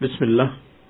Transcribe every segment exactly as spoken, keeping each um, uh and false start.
بسم الله.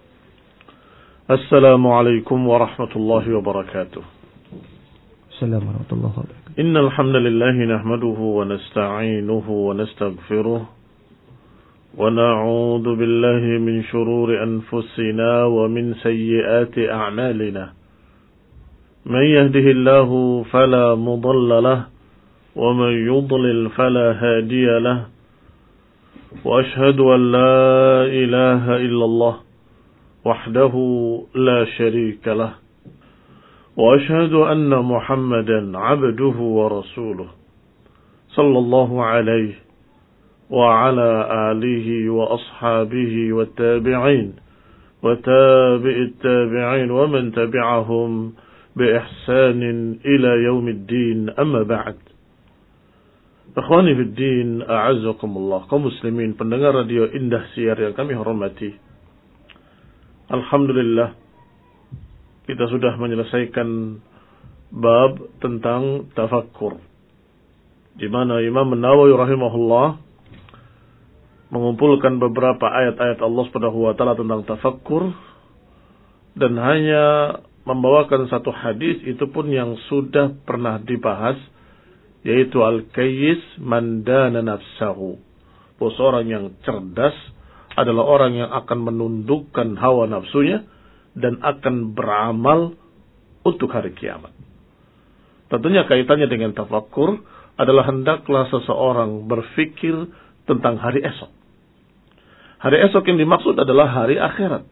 السلام عليكم ورحمة الله وبركاته. السلام ورحمة الله وبركاته. إن الحمد لله نحمده ونستعينه ونستغفره ونعوذ بالله من شرور أنفسنا ومن سيئات أعمالنا. من يهده الله فلا مضل له ومن يضلل فلا هادي له. وأشهد أن لا إله إلا الله وحده لا شريك له. وأشهد أن محمدا عبده ورسوله صلى الله عليه وعلى آله وأصحابه والتابعين وتابع التابعين ومن تبعهم بإحسان إلى يوم الدين. أما بعد. Ikhwani fi din, a'azzakumullah, kaum muslimin pendengar radio Indah Siar yang kami hormati. Alhamdulillah, kita sudah menyelesaikan bab tentang tafakkur, di mana Imam Nawawi rahimahullah mengumpulkan beberapa ayat-ayat Allah Subhanahu wa taala tentang tafakkur, dan hanya membawakan satu hadis, itu pun yang sudah pernah dibahas, yaitu al-kayyis man dana nafsahu. Bahwa seorang yang cerdas adalah orang yang akan menundukkan hawa nafsunya dan akan beramal untuk hari kiamat. Tentunya kaitannya dengan tafakkur adalah hendaklah seseorang berfikir tentang hari esok. Hari esok yang dimaksud adalah hari akhirat.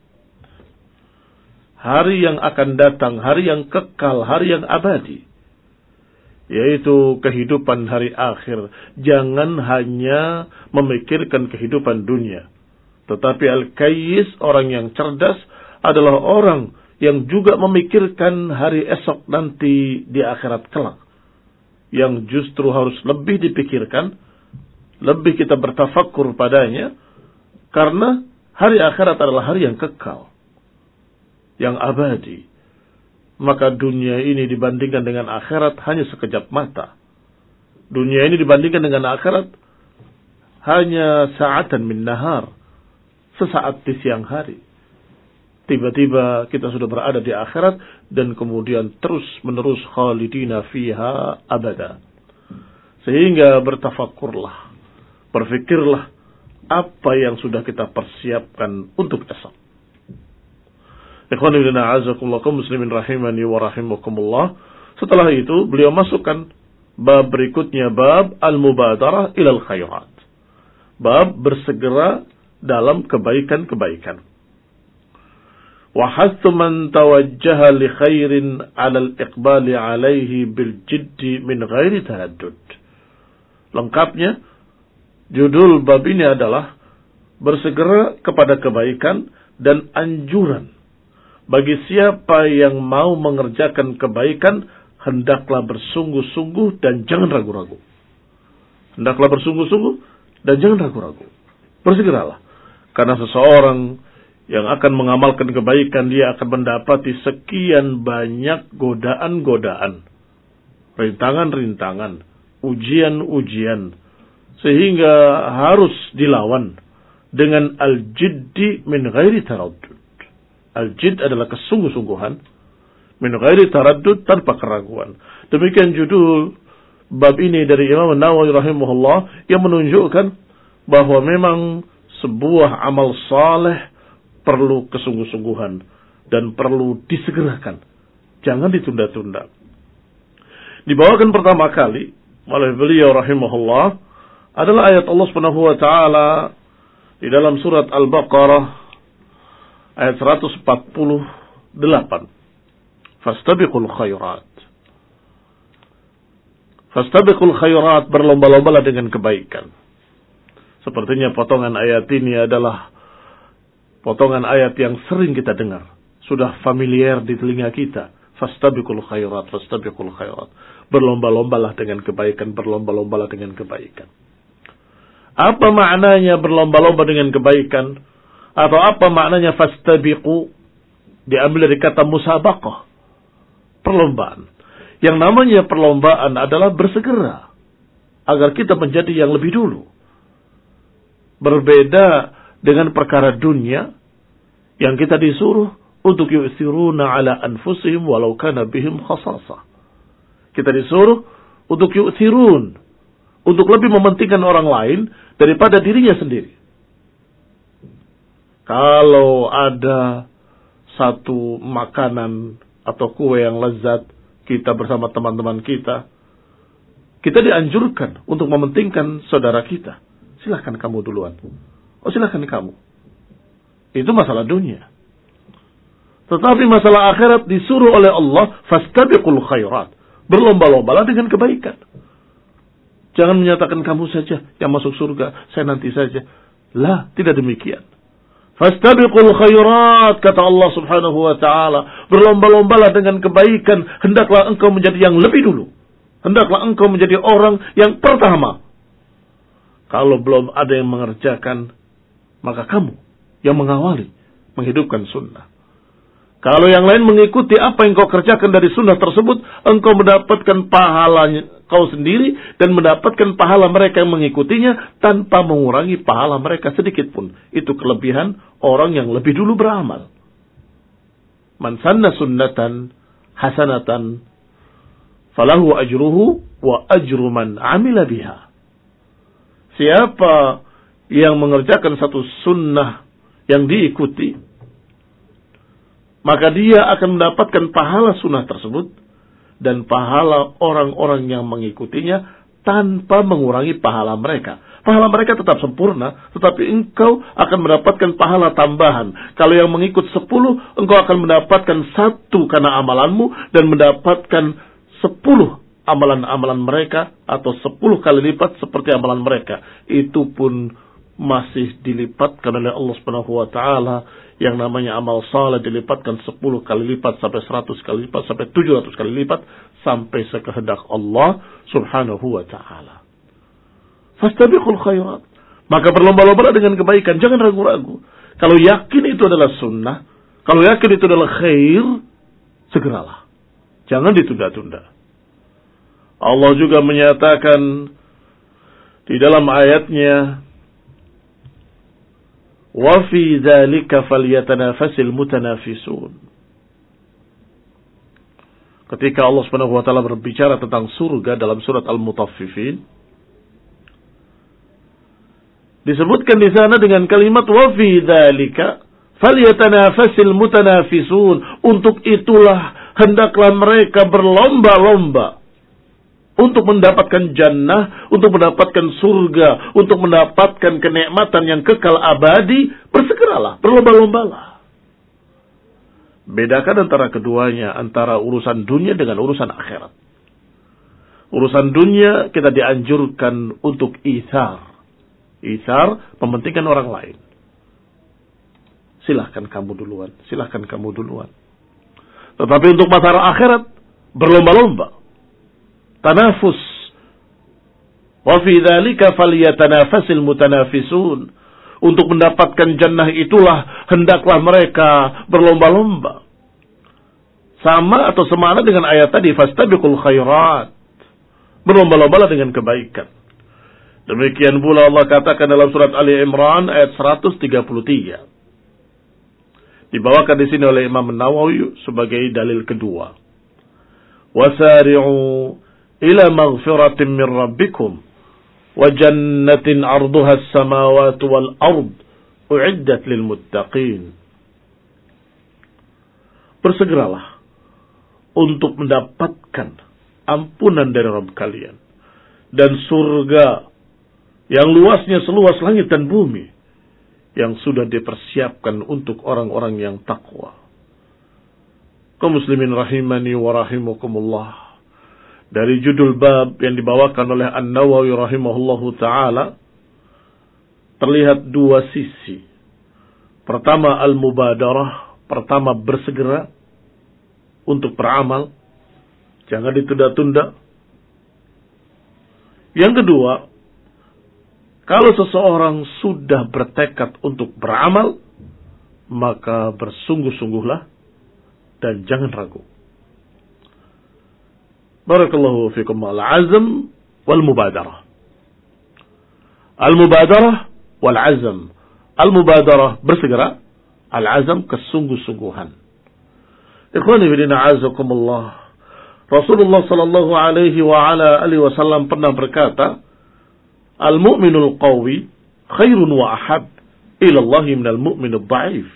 Hari yang akan datang, hari yang kekal, hari yang abadi, yaitu kehidupan hari akhir. Jangan hanya memikirkan kehidupan dunia. Tetapi al-kayyis, orang yang cerdas, adalah orang yang juga memikirkan hari esok nanti di akhirat kelak. Yang justru harus lebih dipikirkan, lebih kita bertafakkur padanya, karena hari akhirat adalah hari yang kekal, yang abadi. Maka dunia ini dibandingkan dengan akhirat hanya sekejap mata. Dunia ini dibandingkan dengan akhirat hanya sa'atan min nahar, sesaat di siang hari. Tiba-tiba kita sudah berada di akhirat dan kemudian terus menerus khalidina fiha abada. Sehingga bertafakkurlah, berfikirlah apa yang sudah kita persiapkan untuk esok. Ikhwani fillah, a'azzakumullah, kaum muslimin rahimani wa rahimakumullah. Setelah itu beliau masukkan bab berikutnya, bab al-mubadarah ilal khairat. Bab bersegera dalam kebaikan-kebaikan. Wa hathu man tawajjaha li khairin 'ala al-iqbali 'alaihi bil jiddi min ghairi taraddud. Lengkapnya judul bab ini adalah bersegera kepada kebaikan dan anjuran bagi siapa yang mau mengerjakan kebaikan, hendaklah bersungguh-sungguh dan jangan ragu-ragu. Hendaklah bersungguh-sungguh dan jangan ragu-ragu. Bersegeralah. Karena seseorang yang akan mengamalkan kebaikan, dia akan mendapati sekian banyak godaan-godaan, rintangan-rintangan, ujian-ujian, sehingga harus dilawan dengan al-jiddi min ghairi taraddud. Al-jid adalah kesungguh-sungguhan, min ghairi taraddud, tanpa keraguan. Demikian judul bab ini dari Imam Nawawi rahimahullah, yang menunjukkan bahwa memang sebuah amal saleh perlu kesungguh-sungguhan dan perlu disegerakan. Jangan ditunda-tunda. Dibawakan pertama kali oleh beliau rahimahullah adalah ayat Allah Subhanahu wa taala di dalam surat Al-Baqarah ayat seratus empat puluh delapan. Fastabiqul khairat. Fastabiqul khairat, berlomba-lombalah dengan kebaikan. Sepertinya potongan ayat ini adalah potongan ayat yang sering kita dengar, sudah familiar di telinga kita. Fastabiqul khairat, fastabiqul khairat. Berlomba-lombalah dengan kebaikan, berlomba-lombalah dengan kebaikan. Apa maknanya berlomba-lomba dengan kebaikan? Atau apa maknanya fastabiqu? Diambil dari kata musabaqah, perlombaan. Yang namanya perlombaan adalah bersegera agar kita menjadi yang lebih dulu. Berbeda dengan perkara dunia, Yang kita disuruh untuk yu'thiruna ala anfusihim walau kana bihim khasasah. Kita disuruh untuk yu'thirun, untuk lebih mementingkan orang lain daripada dirinya sendiri. Kalau ada satu makanan atau kue yang lezat, kita bersama teman-teman kita, kita dianjurkan untuk mementingkan saudara kita. Silahkan kamu duluan. Oh silahkan kamu. Itu masalah dunia. Tetapi masalah akhirat disuruh oleh Allah, fastabiqul khairat. Berlomba-lombalah dengan kebaikan. Jangan menyatakan kamu saja yang masuk surga, saya nanti saja. Lah, tidak demikian. Fastabiqul khairat, kata Allah subhanahu wa ta'ala. Berlomba-lombalah dengan kebaikan. Hendaklah engkau menjadi yang lebih dulu. Hendaklah engkau menjadi orang yang pertama. Kalau belum ada yang mengerjakan, maka kamu yang mengawali, menghidupkan sunnah. Kalau yang lain mengikuti apa yang kau kerjakan dari sunnah tersebut, engkau mendapatkan pahalanya kau sendiri dan mendapatkan pahala mereka yang mengikutinya tanpa mengurangi pahala mereka sedikit pun. Itu kelebihan orang yang lebih dulu beramal. Man sanna sunnatan hasanatan falahu ajruhu wa ajru man amila biha. Siapa yang mengerjakan satu sunnah yang diikuti, maka dia akan mendapatkan pahala sunnah tersebut dan pahala orang-orang yang mengikutinya tanpa mengurangi pahala mereka. Pahala mereka tetap sempurna, tetapi engkau akan mendapatkan pahala tambahan. Kalau yang mengikut sepuluh, engkau akan mendapatkan satu karena amalanmu dan mendapatkan sepuluh amalan-amalan mereka atau sepuluh kali lipat seperti amalan mereka. Itu pun masih dilipatkan oleh Allah Subhanahu wa taala. Yang namanya amal saleh dilipatkan sepuluh kali lipat sampai seratus kali lipat sampai tujuh ratus kali lipat sampai sekehendak Allah Subhanahu wa taala. Fastabiqul khairat. Maka berlomba-lomba dengan kebaikan, jangan ragu-ragu. Kalau yakin itu adalah sunnah, kalau yakin itu adalah khair, segeralah. Jangan ditunda-tunda. Allah juga menyatakan di dalam ayatnya, wa fi dzalika falyatanafasil mutanafisun. Ketika Allah Subhanahu wa taala berbicara tentang surga dalam surat Al-Mutaffifin, disebutkan di sana dengan kalimat wa fi dzalika falyatanafasil mutanafisun. Untuk itulah hendaklah mereka berlomba-lomba untuk mendapatkan jannah, untuk mendapatkan surga, untuk mendapatkan kenikmatan yang kekal abadi. Bersegeralah, berlomba-lombalah. Bedakan antara keduanya, antara urusan dunia dengan urusan akhirat. Urusan dunia kita dianjurkan untuk ithar. Ithar, mementingkan orang lain. Silahkan kamu duluan, silahkan kamu duluan. Tetapi untuk masalah akhirat, berlomba-lomba. Tanafus. Wa fi dzalika falyatanafasil mutanafisun. Untuk mendapatkan jannah itulah hendaklah mereka berlomba-lomba. Sama atau semakna dengan ayat tadi, fastabiqul khairat. Berlomba-lombalah dengan kebaikan. Demikian pula Allah katakan dalam surat Ali Imran ayat seratus tiga puluh tiga. Dibawakan di sini oleh Imam Nawawi sebagai dalil kedua. Wasari'u ila maghfiratin min rabbikum wa jannatin 'arduha as-samawati wal ard u'iddat lil muttaqin. Bersegeralah untuk mendapatkan ampunan dari Rabb kalian dan surga yang luasnya seluas langit dan bumi yang sudah dipersiapkan untuk orang-orang yang takwa. Kaum muslimin rahimani wa rahimakumullah. Dari judul bab yang dibawakan oleh An-Nawawi rahimahullahu ta'ala, terlihat dua sisi. Pertama, al-mubadarah. Pertama, bersegera untuk beramal. Jangan ditunda-tunda. Yang kedua, kalau seseorang sudah bertekad untuk beramal, maka bersungguh-sungguhlah dan jangan ragu. Barakallahu fikum. Al-azm wal-mubadarah. Al-mubadarah wal-azm. Al-mubadarah bersegera, Al-azam, kesungguh-sungguhan. Ikhwani fillah azakumullah. Rasulullah sallallahu alaihi wa ala alihi wasallam pernah berkata, al-mu'minul qawi khairun wa ahab ila Allah minal mu'minid dha'if.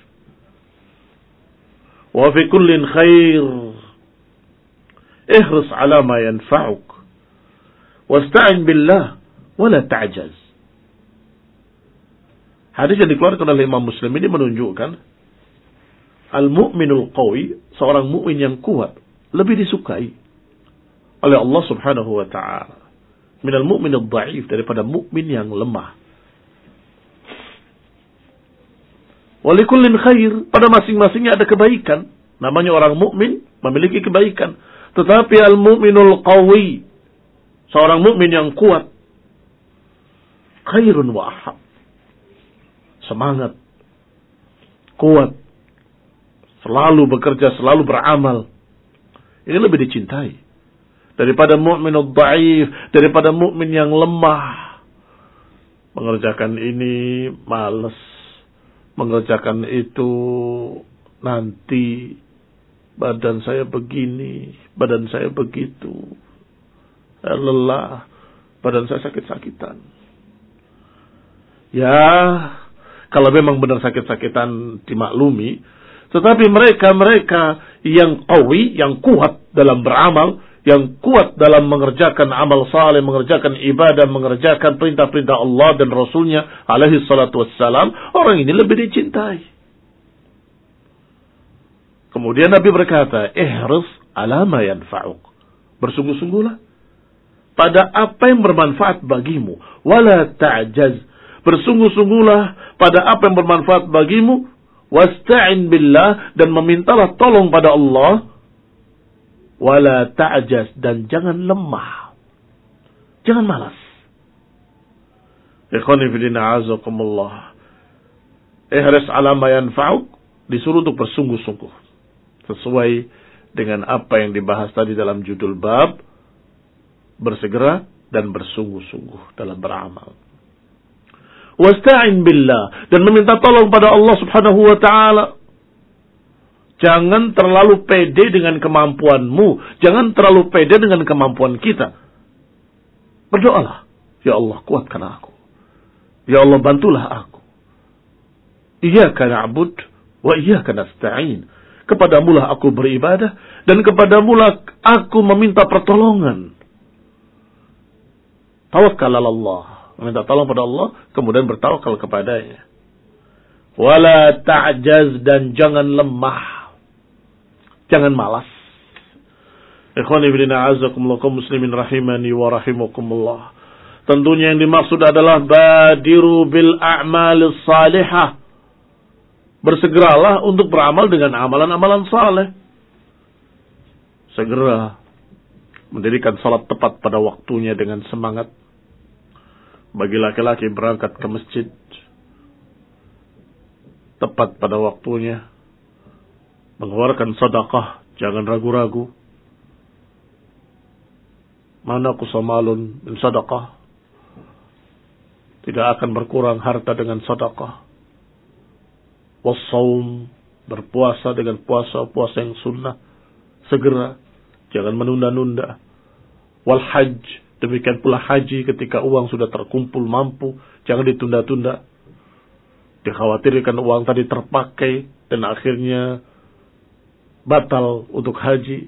Wa fi kullin khair. Ihris ala ma yanfa'uk. Wasta'in billah wa la ta'jaz. Hadis yang dikeluarkan oleh Imam Muslim ini menunjukkan al-mu'minul qawi, seorang mukmin yang kuat, lebih disukai oleh Allah Subhanahu wa taala minal mu'minid dha'if, daripada mukmin yang lemah. Wa likullin khair, pada masing-masingnya ada kebaikan. Namanya orang mukmin memiliki kebaikan. Tetapi al-mu'minul qawi, seorang mukmin yang kuat, khairun wa ahab, semangat, kuat, selalu bekerja, selalu beramal. Ini lebih dicintai daripada mukminul dhaif, daripada mukmin yang lemah. Mengerjakan ini malas, mengerjakan itu nanti, badan saya begini, badan saya begitu, saya lelah, badan saya sakit-sakitan. Ya, kalau memang benar sakit-sakitan dimaklumi, tetapi mereka-mereka yang qawi, yang kuat dalam beramal, yang kuat dalam mengerjakan amal saleh, mengerjakan ibadah, mengerjakan perintah-perintah Allah dan Rasulnya alaihi salatu wassalam, orang ini lebih dicintai. Kemudian Nabi berkata, ihris ala ma yanfa'uk. Bersungguh-sungguhlah pada apa yang bermanfaat bagimu. Wala ta'jaz. Bersungguh-sungguhlah pada apa yang bermanfaat bagimu. Wasta'in billah, dan memintalah tolong pada Allah. Wala ta'jaz, dan jangan lemah. Jangan malas. Ikhwani fillah azakumullah. Ihris ala ma yanfa'uk, disuruh untuk bersungguh-sungguh sesuai dengan apa yang dibahas tadi dalam judul bab, bersegera dan bersungguh-sungguh dalam beramal. Wasta'in billah, dan meminta tolong pada Allah Subhanahu wa taala. Jangan terlalu pede dengan kemampuanmu, jangan terlalu pede dengan kemampuan kita. Berdoalah, ya Allah kuatkan aku. Ya Allah bantulah aku. Iyyaka na'bud wa iyyaka nasta'in. Kepadamulah aku beribadah dan kepadamulah aku meminta pertolongan. Tawakkal ala Allah. Meminta tolong pada Allah, kemudian bertawakal kepadanya. Wala ta'jaz, dan jangan lemah. Jangan malas. Ikhwani fillah azakumullah, kaum muslimin rahimani wa rahimakumullah. Tentunya yang dimaksud adalah badiru bil a'malis salihah. Bersegeralah untuk beramal dengan amalan-amalan saleh. Segera mendirikan salat tepat pada waktunya dengan semangat. Bagi laki-laki berangkat ke masjid tepat pada waktunya, mengeluarkan sedekah, jangan ragu-ragu. Mana kusamalun min sedekah, tidak akan berkurang harta dengan sedekah. Wassaum, berpuasa dengan puasa, puasa yang sunnah, segera, jangan menunda-nunda. Wal hajj, demikian pula haji ketika uang sudah terkumpul mampu, jangan ditunda-tunda. Dikhawatirkan uang tadi terpakai dan akhirnya batal untuk haji.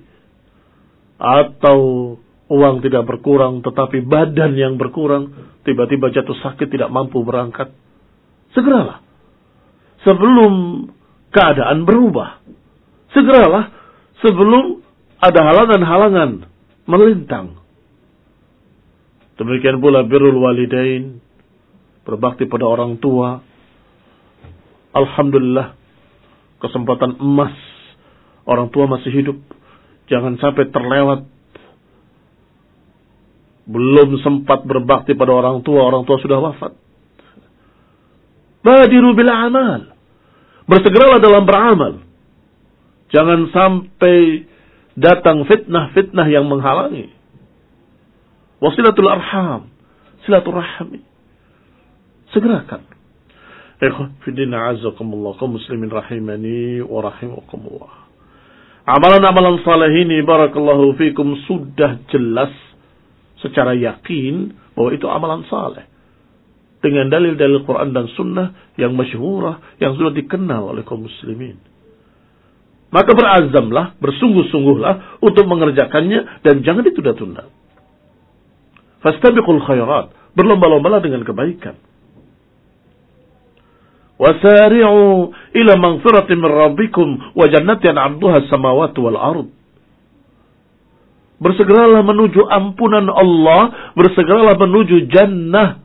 Atau uang tidak berkurang tetapi badan yang berkurang, tiba-tiba jatuh sakit tidak mampu berangkat. Segeralah sebelum keadaan berubah. Segeralah sebelum ada halangan-halangan melintang. Demikian pula birrul walidain, berbakti pada orang tua. Alhamdulillah, kesempatan emas, orang tua masih hidup. Jangan sampai terlewat. Belum sempat berbakti pada orang tua, orang tua sudah wafat. Badiru bil amal, bersegeralah dalam beramal. Jangan sampai datang fitnah-fitnah yang menghalangi. Wasilatul arham, silaturahmi, segerakan. Ikhwan fillah azakumullah, kaum muslimin rahimani wa rahimakumullah. Amalan-amalan saleh ini barakallahu fikum sudah jelas secara yakin bahwa itu amalan saleh. Dengan dalil-dalil Quran dan Sunnah yang masyhurah, yang sudah dikenal oleh kaum muslimin. Maka berazamlah, bersungguh-sungguhlah untuk mengerjakannya dan jangan ditunda-tunda. Fastabiqul khairat, berlomba-lombalah dengan kebaikan. Wasari'u ila maghfiratin min rabbikum wa jannatin 'arduha as-samawati wal ard. Bersegeralah menuju ampunan Allah, bersegeralah menuju jannah.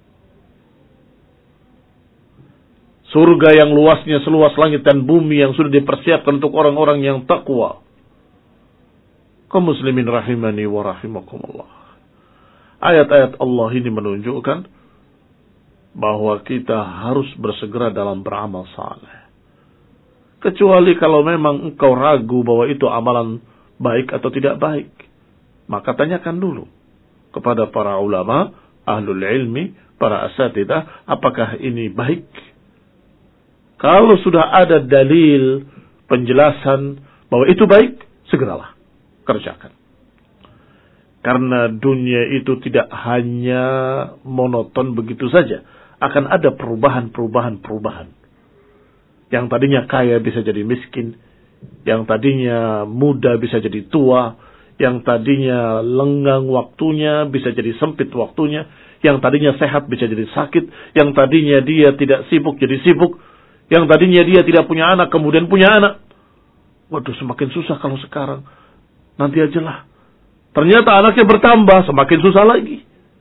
Surga yang luasnya seluas langit dan bumi yang sudah dipersiapkan untuk orang-orang yang takwa. Kaum muslimin rahimani wa rahimakumullah. Ayat-ayat Allah ini menunjukkan bahwa kita harus bersegera dalam beramal saleh. Kecuali kalau memang engkau ragu bahwa itu amalan baik atau tidak baik, maka tanyakan dulu kepada para ulama, ahlul ilmi, para asatidah, apakah ini baik? Kalau sudah ada dalil penjelasan bahwa itu baik, segeralah kerjakan. Karena dunia itu tidak hanya monoton begitu saja. Akan ada perubahan-perubahan-perubahan. Yang tadinya kaya bisa jadi miskin. Yang tadinya muda bisa jadi tua. Yang tadinya lenggang waktunya bisa jadi sempit waktunya. Yang tadinya sehat bisa jadi sakit. Yang tadinya dia tidak sibuk jadi sibuk. Yang tadinya dia tidak punya anak kemudian punya anak. Waduh, semakin susah kalau sekarang. Nanti ajalah. Ternyata anaknya bertambah, semakin susah lagi.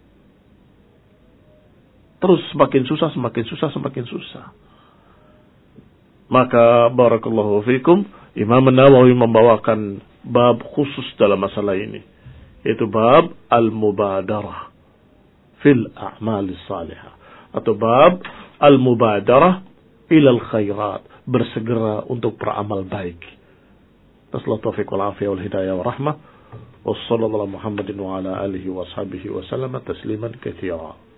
Terus semakin susah, semakin susah, semakin susah. Maka barakallahu fikum, Imam Nawawi membawakan bab khusus dalam masalah ini. Yaitu bab al-mubadarah fil a'malis salihah. Atau bab al-mubadarah ilal khairat. Bersegera untuk beramal baik. Nasallahu taufiq wal afiyah wal hidayah wa rahmah. Wassallallahu ala Muhammadin wa ala alihi wa ashabihi wa sallama tasliman katsira.